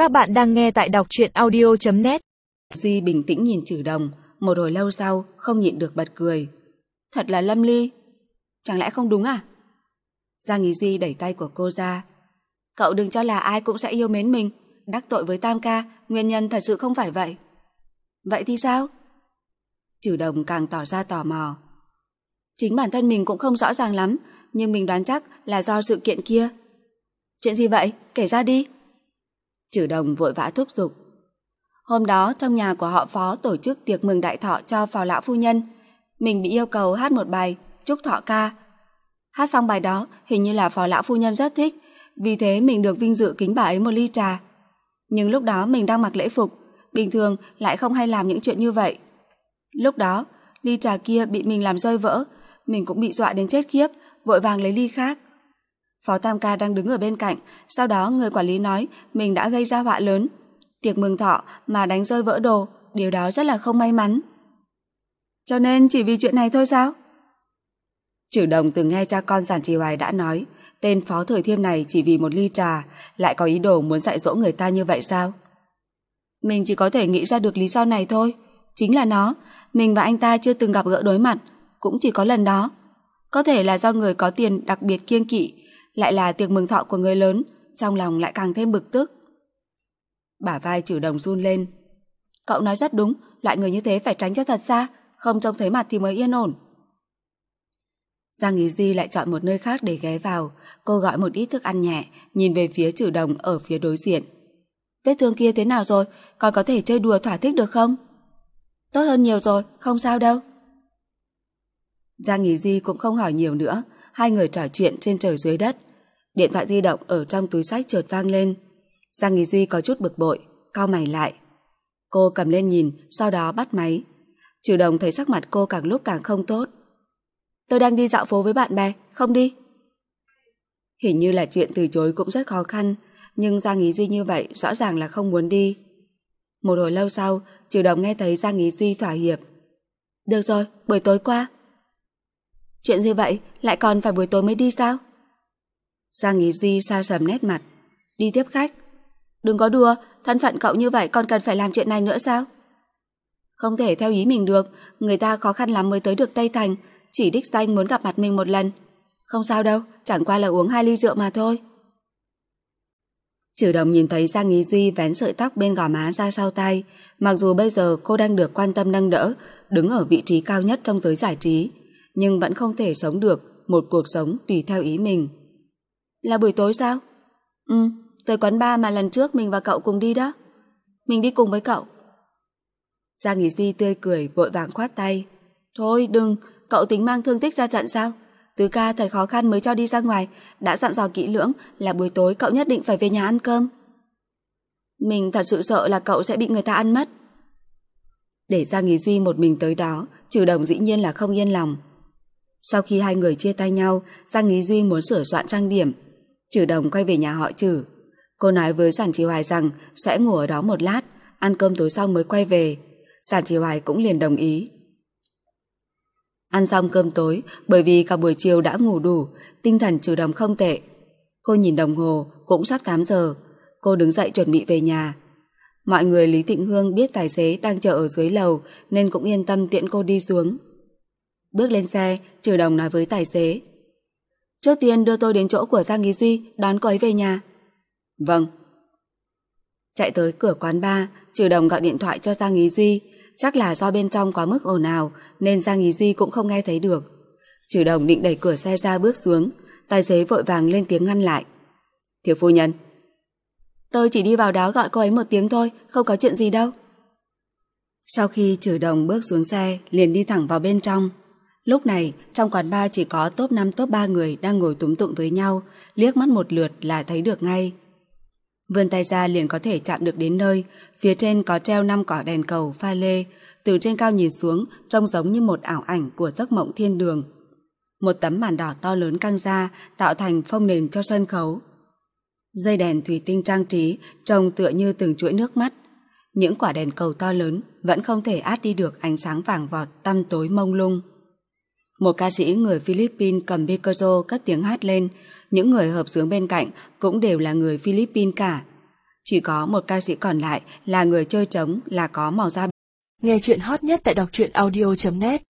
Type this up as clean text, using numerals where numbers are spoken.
Các bạn đang nghe tại đọc truyện audio.net. Duy bình tĩnh nhìn Trử Đồng, một hồi lâu sau không nhịn được bật cười. Thật là Lâm Ly. Chẳng lẽ không đúng à? Giang Ý Duy đẩy tay của cô ra. Cậu đừng cho là ai cũng sẽ yêu mến mình. Đắc tội với Tam ca, nguyên nhân thật sự không phải vậy. Vậy thì sao? Trử Đồng càng tỏ ra tò mò. Chính bản thân mình cũng không rõ ràng lắm, nhưng mình đoán chắc là do sự kiện kia. Chuyện gì vậy? Kể ra đi. Trử Đồng vội vã thúc giục. Hôm đó trong nhà của họ Phó tổ chức tiệc mừng đại thọ cho Phò lão phu nhân. Mình bị yêu cầu hát một bài chúc thọ ca. Hát xong bài đó hình như là Phò lão phu nhân rất thích, vì thế mình được vinh dự kính bà ấy một ly trà. Nhưng lúc đó mình đang mặc lễ phục, bình thường lại không hay làm những chuyện như vậy. Lúc đó ly trà kia bị mình làm rơi vỡ, mình cũng bị dọa đến chết khiếp, vội vàng lấy ly khác. Phó Tam ca đang đứng ở bên cạnh, sau đó người quản lý nói mình đã gây ra họa lớn. Tiệc mừng thọ mà đánh rơi vỡ đồ, điều đó rất là không may mắn. Cho nên chỉ vì chuyện này thôi sao? Trử Đồng từng nghe cha con Giản Trì Hoài đã nói, tên Phó Thời Thiêm này chỉ vì một ly trà lại có ý đồ muốn dạy dỗ người ta như vậy sao? Mình chỉ có thể nghĩ ra được lý do này thôi. Chính là nó, mình và anh ta chưa từng gặp gỡ đối mặt, cũng chỉ có lần đó. Có thể là do người có tiền đặc biệt kiêng kỵ, lại là tiệc mừng thọ của người lớn, trong lòng lại càng thêm bực tức. Bả vai Trử Đồng run lên. Cậu nói rất đúng, loại người như thế phải tránh cho thật xa, không trông thấy mặt thì mới yên ổn. Giang Ý Duy lại chọn một nơi khác để ghé vào. Cô gọi một ít thức ăn nhẹ, nhìn về phía Trử Đồng ở phía đối diện. Vết thương kia thế nào rồi? Còn có thể chơi đùa thỏa thích được không? Tốt hơn nhiều rồi, không sao đâu. Giang Ý Duy cũng không hỏi nhiều nữa. Hai người trò chuyện trên trời dưới đất. Điện thoại di động ở trong túi xách chợt vang lên. Giang Ý Duy có chút bực bội, cau mày lại. Cô cầm lên nhìn, sau đó bắt máy. Trử Đồng thấy sắc mặt cô càng lúc càng không tốt. Tôi đang đi dạo phố với bạn bè, không đi. Hình như là chuyện từ chối cũng rất khó khăn, nhưng Giang Ý Duy như vậy rõ ràng là không muốn đi. Một hồi lâu sau, Trử Đồng nghe thấy Giang Ý Duy thỏa hiệp. Được rồi, buổi tối qua. Chuyện gì vậy? Lại còn phải buổi tối mới đi sao? Giang Ý Duy xa sầm nét mặt. Đi tiếp khách. Đừng có đùa, thân phận cậu như vậy còn cần phải làm chuyện này nữa sao? Không thể theo ý mình được, người ta khó khăn lắm mới tới được Tây Thành, chỉ đích danh muốn gặp mặt mình một lần. Không sao đâu, chẳng qua là uống 2 ly rượu mà thôi. Trử Đồng nhìn thấy Giang Ý Duy vén sợi tóc bên gò má ra sau tai. Mặc dù bây giờ cô đang được quan tâm nâng đỡ, đứng ở vị trí cao nhất trong giới giải trí, nhưng vẫn không thể sống được một cuộc sống tùy theo ý mình. Là buổi tối sao? Tới quán bar mà lần trước mình và cậu cùng đi đó. Mình đi cùng với cậu. Giang Ý Duy tươi cười vội vàng khoát tay. Thôi đừng, cậu tính mang thương tích ra trận sao? Tứ ca thật khó khăn mới cho đi ra ngoài, đã dặn dò kỹ lưỡng là buổi tối cậu nhất định phải về nhà ăn cơm. Mình thật sự sợ là cậu sẽ bị người ta ăn mất. Để Giang Ý Duy một mình tới đó, Trử Đồng dĩ nhiên là không yên lòng. Sau khi hai người chia tay nhau, Giang Ý Duy muốn sửa soạn trang điểm. Trử Đồng quay về nhà họ Trử. Cô nói với Giản Trì Hoài rằng sẽ ngủ ở đó một lát, ăn cơm tối xong mới quay về. Giản Trì Hoài cũng liền đồng ý. Ăn xong cơm tối, bởi vì cả buổi chiều đã ngủ đủ, tinh thần Trử Đồng không tệ. Cô nhìn đồng hồ, cũng sắp 8 giờ. Cô đứng dậy chuẩn bị về nhà. Mọi người Lý Tịnh Hương biết tài xế đang chờ ở dưới lầu nên cũng yên tâm tiễn cô đi xuống. Bước lên xe, Trử Đồng nói với tài xế. Trước tiên đưa tôi đến chỗ của Giang Ý Duy, đón cô ấy về nhà. Vâng. Chạy tới cửa quán bar, Trử Đồng gọi điện thoại cho Giang Ý Duy. Chắc là do bên trong có mức ồn ào nên Giang Ý Duy cũng không nghe thấy được. Trử Đồng định đẩy cửa xe ra bước xuống, tài xế vội vàng lên tiếng ngăn lại. Thiếu phu nhân. Tôi chỉ đi vào đó gọi cô ấy một tiếng thôi, không có chuyện gì đâu. Sau khi Trử Đồng bước xuống xe, liền đi thẳng vào bên trong. Lúc này, trong quán bar chỉ có top 5 top 3 người đang ngồi túm tụm với nhau, liếc mắt một lượt là thấy được ngay. Vươn tay ra liền có thể chạm được đến nơi, phía trên có treo 5 quả đèn cầu pha lê, từ trên cao nhìn xuống trông giống như một ảo ảnh của giấc mộng thiên đường. Một tấm màn đỏ to lớn căng ra tạo thành phông nền cho sân khấu. Dây đèn thủy tinh trang trí trông tựa như từng chuỗi nước mắt. Những quả đèn cầu to lớn vẫn không thể át đi được ánh sáng vàng vọt tăm tối mông lung. Một ca sĩ người Philippines cầm micro cất tiếng hát lên, những người hợp xướng bên cạnh cũng đều là người Philippines cả. Chỉ có một ca sĩ còn lại là người chơi trống là có màu da. Nghe chuyện hot nhất tại đọc truyện audio.net